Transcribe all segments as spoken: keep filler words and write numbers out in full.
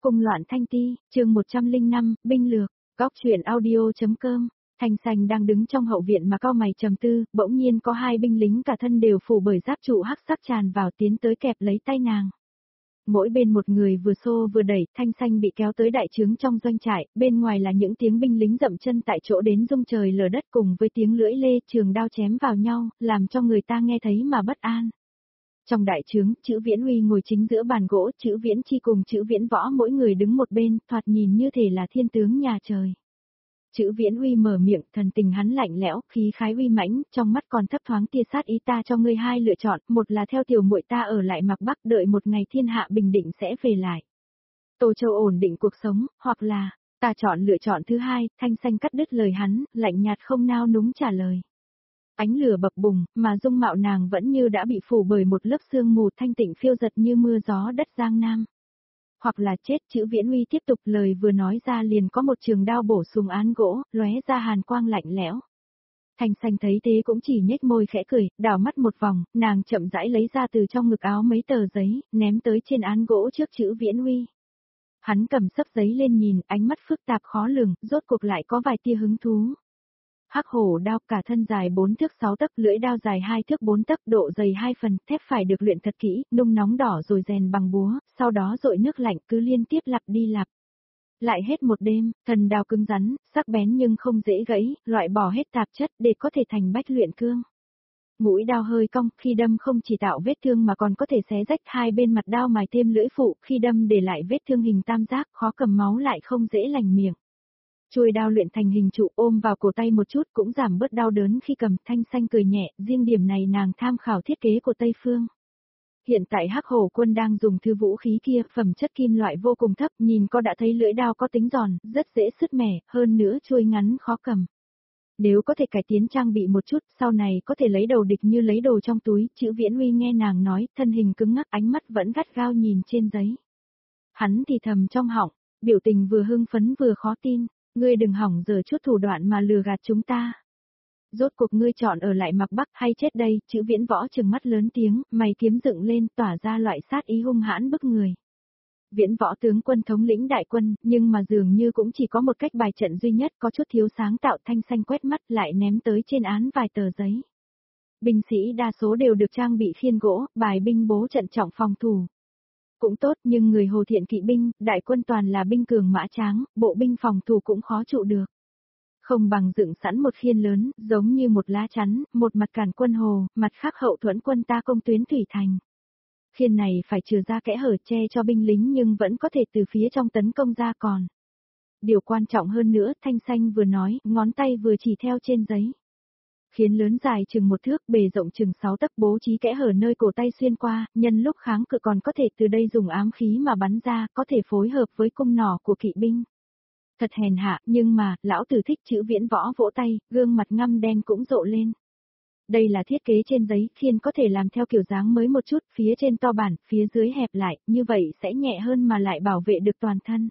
Cung loạn thanh ti, chương một trăm lẻ năm, binh lược, góc truyện audio.com. Thanh Xanh đang đứng trong hậu viện mà cau mày trầm tư, bỗng nhiên có hai binh lính cả thân đều phủ bởi giáp trụ hắc sắc tràn vào tiến tới kẹp lấy tay nàng. Mỗi bên một người vừa xô vừa đẩy, Thanh Xanh bị kéo tới đại trướng trong doanh trại, bên ngoài là những tiếng binh lính dậm chân tại chỗ đến rung trời lở đất cùng với tiếng lưỡi lê trường đao chém vào nhau, làm cho người ta nghe thấy mà bất an. Trong đại trướng, Chữ Viễn Huy ngồi chính giữa bàn gỗ, Chữ Viễn Chi cùng Chữ Viễn Võ mỗi người đứng một bên, thoạt nhìn như thể là thiên tướng nhà trời. Chữ Viễn Huy mở miệng, thần tình hắn lạnh lẽo, khí khái uy mãnh, trong mắt còn thấp thoáng tia sát ý. Ta cho ngươi hai lựa chọn, một là theo tiểu muội ta ở lại Mạc Bắc đợi một ngày thiên hạ bình định sẽ về lại Tô Châu ổn định cuộc sống, hoặc là, ta chọn lựa chọn thứ hai. Thanh Xanh cắt đứt lời hắn, lạnh nhạt không nao núng trả lời. Ánh lửa bập bùng, mà dung mạo nàng vẫn như đã bị phủ bởi một lớp sương mù thanh tịnh phiêu giật như mưa gió đất Giang Nam. Hoặc là chết. Chữ Viễn Huy tiếp tục, lời vừa nói ra liền có một trường đao bổ xuống án gỗ, lóe ra hàn quang lạnh lẽo. Thanh Xanh thấy thế cũng chỉ nhếch môi khẽ cười, đảo mắt một vòng, nàng chậm rãi lấy ra từ trong ngực áo mấy tờ giấy, ném tới trên án gỗ trước Chữ Viễn Huy. Hắn cầm xấp giấy lên nhìn, ánh mắt phức tạp khó lường, rốt cuộc lại có vài tia hứng thú. Hắc hổ đao, cả thân dài bốn thước sáu tấc, lưỡi đao dài hai thước bốn tấc, độ dày hai phần, thép phải được luyện thật kỹ, nung nóng đỏ rồi rèn bằng búa, sau đó dội nước lạnh, cứ liên tiếp lặp đi lặp lại hết một đêm. Thần đao cứng rắn, sắc bén nhưng không dễ gãy, loại bỏ hết tạp chất để có thể thành bách luyện cương. Mũi đao hơi cong, khi đâm không chỉ tạo vết thương mà còn có thể xé rách hai bên mặt đao, mài thêm lưỡi phụ, khi đâm để lại vết thương hình tam giác, khó cầm máu lại không dễ lành miệng. Chuôi đao luyện thành hình trụ, ôm vào cổ tay một chút cũng giảm bớt đau đớn khi cầm. Thanh Xanh cười nhẹ, riêng điểm này nàng tham khảo thiết kế của Tây Phương. Hiện tại Hắc Hổ Quân đang dùng thứ vũ khí kia, phẩm chất kim loại vô cùng thấp, nhìn có đã thấy lưỡi đao có tính giòn, rất dễ sứt mẻ, hơn nữa chuôi ngắn khó cầm. Nếu có thể cải tiến trang bị một chút, sau này có thể lấy đầu địch như lấy đồ trong túi. Chữ Viễn Huy nghe nàng nói, thân hình cứng ngắc, ánh mắt vẫn gắt gao nhìn trên giấy. Hắn thì thầm trong họng, biểu tình vừa hưng phấn vừa khó tin. Ngươi đừng hỏng giờ chút thủ đoạn mà lừa gạt chúng ta. Rốt cuộc ngươi chọn ở lại Mạc Bắc hay chết đây? Chữ Viễn Võ trừng mắt lớn tiếng, mày kiếm dựng lên, tỏa ra loại sát ý hung hãn bức người. Viễn Võ tướng quân thống lĩnh đại quân, nhưng mà dường như cũng chỉ có một cách bài trận duy nhất, có chút thiếu sáng tạo. Thanh Xanh quét mắt lại ném tới trên án vài tờ giấy. Binh sĩ đa số đều được trang bị khiên gỗ, bài binh bố trận trọng phòng thủ. Cũng tốt, nhưng người Hồ Thiện kỵ binh, đại quân toàn là binh cường mã tráng, bộ binh phòng thủ cũng khó trụ được. Không bằng dựng sẵn một khiên lớn, giống như một lá chắn, một mặt cản quân Hồ, mặt khác hậu thuẫn quân ta công tuyến thủy thành. Khiên này phải chừa ra kẽ hở che cho binh lính nhưng vẫn có thể từ phía trong tấn công ra còn. Điều quan trọng hơn nữa, Thanh Xanh vừa nói, ngón tay vừa chỉ theo trên giấy. Khiên lớn dài chừng một thước, bề rộng chừng sáu tấc, bố trí kẽ hở nơi cổ tay xuyên qua, nhân lúc kháng cự còn có thể từ đây dùng ám khí mà bắn ra, có thể phối hợp với cung nỏ của kỵ binh. Thật hèn hạ, nhưng mà, lão tử thích. Chữ Viễn Võ vỗ tay, gương mặt ngăm đen cũng rộ lên. Đây là thiết kế trên giấy, khiên có thể làm theo kiểu dáng mới một chút, phía trên to bản, phía dưới hẹp lại, như vậy sẽ nhẹ hơn mà lại bảo vệ được toàn thân.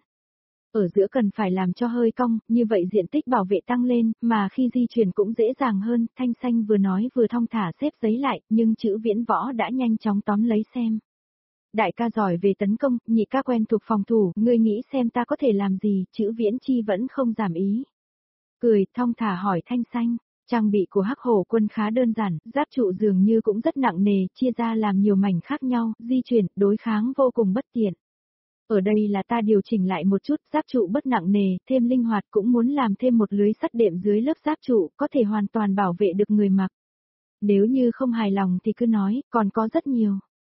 Ở giữa cần phải làm cho hơi cong, như vậy diện tích bảo vệ tăng lên, mà khi di chuyển cũng dễ dàng hơn. Thanh Xanh vừa nói vừa thong thả xếp giấy lại, nhưng Chữ Viễn Võ đã nhanh chóng tóm lấy xem. Đại ca giỏi về tấn công, nhị ca quen thuộc phòng thủ, ngươi nghĩ xem ta có thể làm gì? Chữ Viễn Chi vẫn không giảm ý. Cười, thong thả hỏi Thanh Xanh, trang bị của Hắc Hổ Quân khá đơn giản, giáp trụ dường như cũng rất nặng nề, chia ra làm nhiều mảnh khác nhau, di chuyển, đối kháng vô cùng bất tiện. Ở đây là ta điều chỉnh lại một chút, giáp trụ bất nặng nề, thêm linh hoạt, cũng muốn làm thêm một lưới sắt đệm dưới lớp giáp trụ, có thể hoàn toàn bảo vệ được người mặc. Nếu như không hài lòng thì cứ nói, còn có rất nhiều.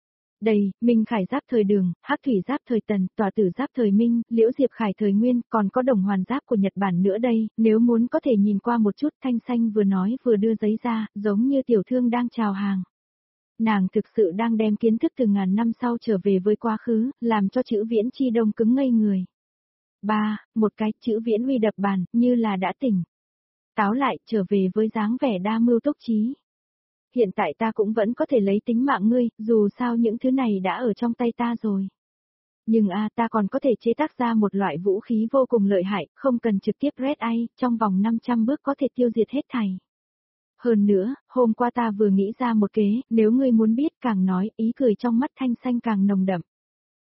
Đây, Minh Khải giáp thời Đường, Hắc Thủy giáp thời Tần, Tỏa Tử giáp thời Minh, Liễu Diệp Khải thời Nguyên, còn có Đồng Hoàn giáp của Nhật Bản nữa đây, nếu muốn có thể nhìn qua một chút. Thanh Xanh vừa nói vừa đưa giấy ra, giống như tiểu thương đang chào hàng. Nàng thực sự đang đem kiến thức từ ngàn năm sau trở về với quá khứ, làm cho Chữ Viễn Chi đông cứng ngây người. Ba, một cái. Chữ Viễn Huy đập bàn, như là đã tỉnh. Táo lại, trở về với dáng vẻ đa mưu túc trí. Hiện tại ta cũng vẫn có thể lấy tính mạng ngươi, dù sao những thứ này đã ở trong tay ta rồi. Nhưng a à, ta còn có thể chế tác ra một loại vũ khí vô cùng lợi hại, không cần trực tiếp Red Eye, trong vòng năm trăm bước có thể tiêu diệt hết thảy. Hơn nữa, hôm qua ta vừa nghĩ ra một kế, nếu ngươi muốn biết. Càng nói, ý cười trong mắt Thanh Xanh càng nồng đậm.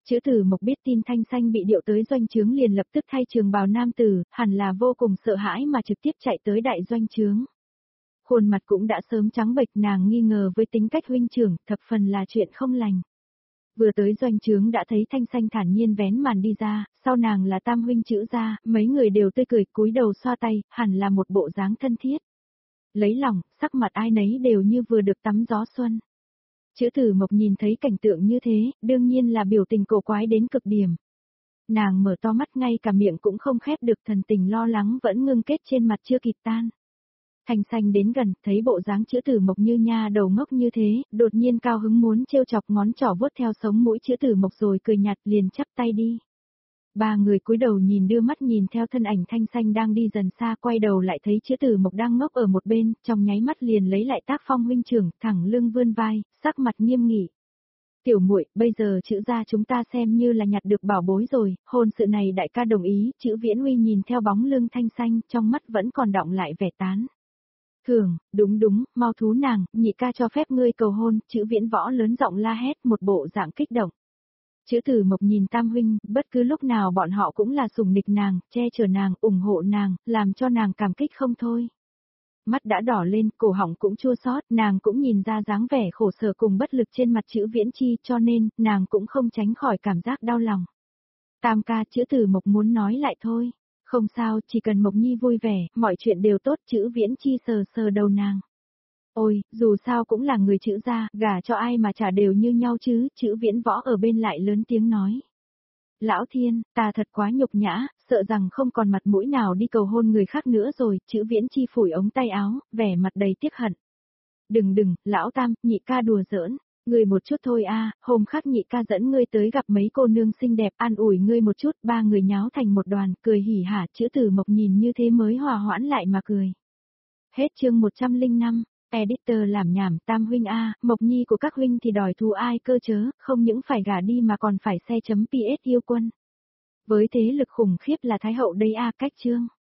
Chữ Tử Mộc biết tin Thanh Xanh bị điệu tới doanh trướng liền lập tức thay trường bào nam tử, hẳn là vô cùng sợ hãi mà trực tiếp chạy tới đại doanh trướng. Khuôn mặt cũng đã sớm trắng bệch, nàng nghi ngờ với tính cách huynh trưởng, thập phần là chuyện không lành. Vừa tới doanh trướng đã thấy Thanh Xanh thản nhiên vén màn đi ra, sau nàng là tam huynh Chữ gia, mấy người đều tươi cười cúi đầu xoa tay, hẳn là một bộ dáng thân thiết. Lấy lòng, sắc mặt ai nấy đều như vừa được tắm gió xuân. Chữ Tử Mộc nhìn thấy cảnh tượng như thế, đương nhiên là biểu tình cổ quái đến cực điểm. Nàng mở to mắt, ngay cả miệng cũng không khép được, thần tình lo lắng vẫn ngưng kết trên mặt chưa kịp tan. Thanh Xanh đến gần, thấy bộ dáng Chữ Tử Mộc như nha đầu ngốc như thế, đột nhiên cao hứng muốn trêu chọc, ngón trỏ vuốt theo sống mũi Chữ Tử Mộc rồi cười nhạt, liền chắp tay đi. Ba người cúi đầu nhìn, đưa mắt nhìn theo thân ảnh Thanh Xanh đang đi dần xa, quay đầu lại thấy Chữ Tử Mộc đang ngốc ở một bên, trong nháy mắt liền lấy lại tác phong huynh trưởng, thẳng lưng vươn vai, sắc mặt nghiêm nghị. Tiểu muội, bây giờ Chữ gia chúng ta xem như là nhặt được bảo bối rồi, hôn sự này đại ca đồng ý. Chữ Viễn Huy nhìn theo bóng lưng Thanh Xanh, trong mắt vẫn còn đọng lại vẻ tán thường. Đúng đúng, mau thú nàng, nhị ca cho phép ngươi cầu hôn. Chữ Viễn Võ lớn giọng la hét, một bộ dạng kích động. Chữ Tử Mộc nhìn tam huynh, bất cứ lúc nào bọn họ cũng là sủng nịch nàng, che chở nàng, ủng hộ nàng, làm cho nàng cảm kích không thôi. Mắt đã đỏ lên, cổ họng cũng chua xót, nàng cũng nhìn ra dáng vẻ khổ sở cùng bất lực trên mặt Chữ Viễn Chi, cho nên, nàng cũng không tránh khỏi cảm giác đau lòng. Tam ca, Chữ Tử Mộc muốn nói lại thôi. Không sao, chỉ cần Mộc Nhi vui vẻ, mọi chuyện đều tốt. Chữ Viễn Chi sờ sờ đầu nàng. Ôi, dù sao cũng là người Chữ gia, gả cho ai mà trả đều như nhau chứ. Chữ Viễn Võ ở bên lại lớn tiếng nói. Lão Thiên, ta thật quá nhục nhã, sợ rằng không còn mặt mũi nào đi cầu hôn người khác nữa rồi. Chữ Viễn Chi phủi ống tay áo, vẻ mặt đầy tiếc hận. Đừng đừng, lão tam, nhị ca đùa giỡn. Ngươi một chút thôi a, hôm khác nhị ca dẫn ngươi tới gặp mấy cô nương xinh đẹp, an ủi ngươi một chút. Ba người nháo thành một đoàn, cười hỉ hả. Chữ Tử Mộc nhìn như thế mới hòa hoãn lại mà cười. Hết chương một trăm lẻ năm. Editor làm nhảm, tam huynh a, Mộc Nhi của các huynh thì đòi thù ai cơ chớ, không những phải gả đi mà còn phải xe chấm ps yêu quân. Với thế lực khủng khiếp là Thái hậu đây a, cách chương.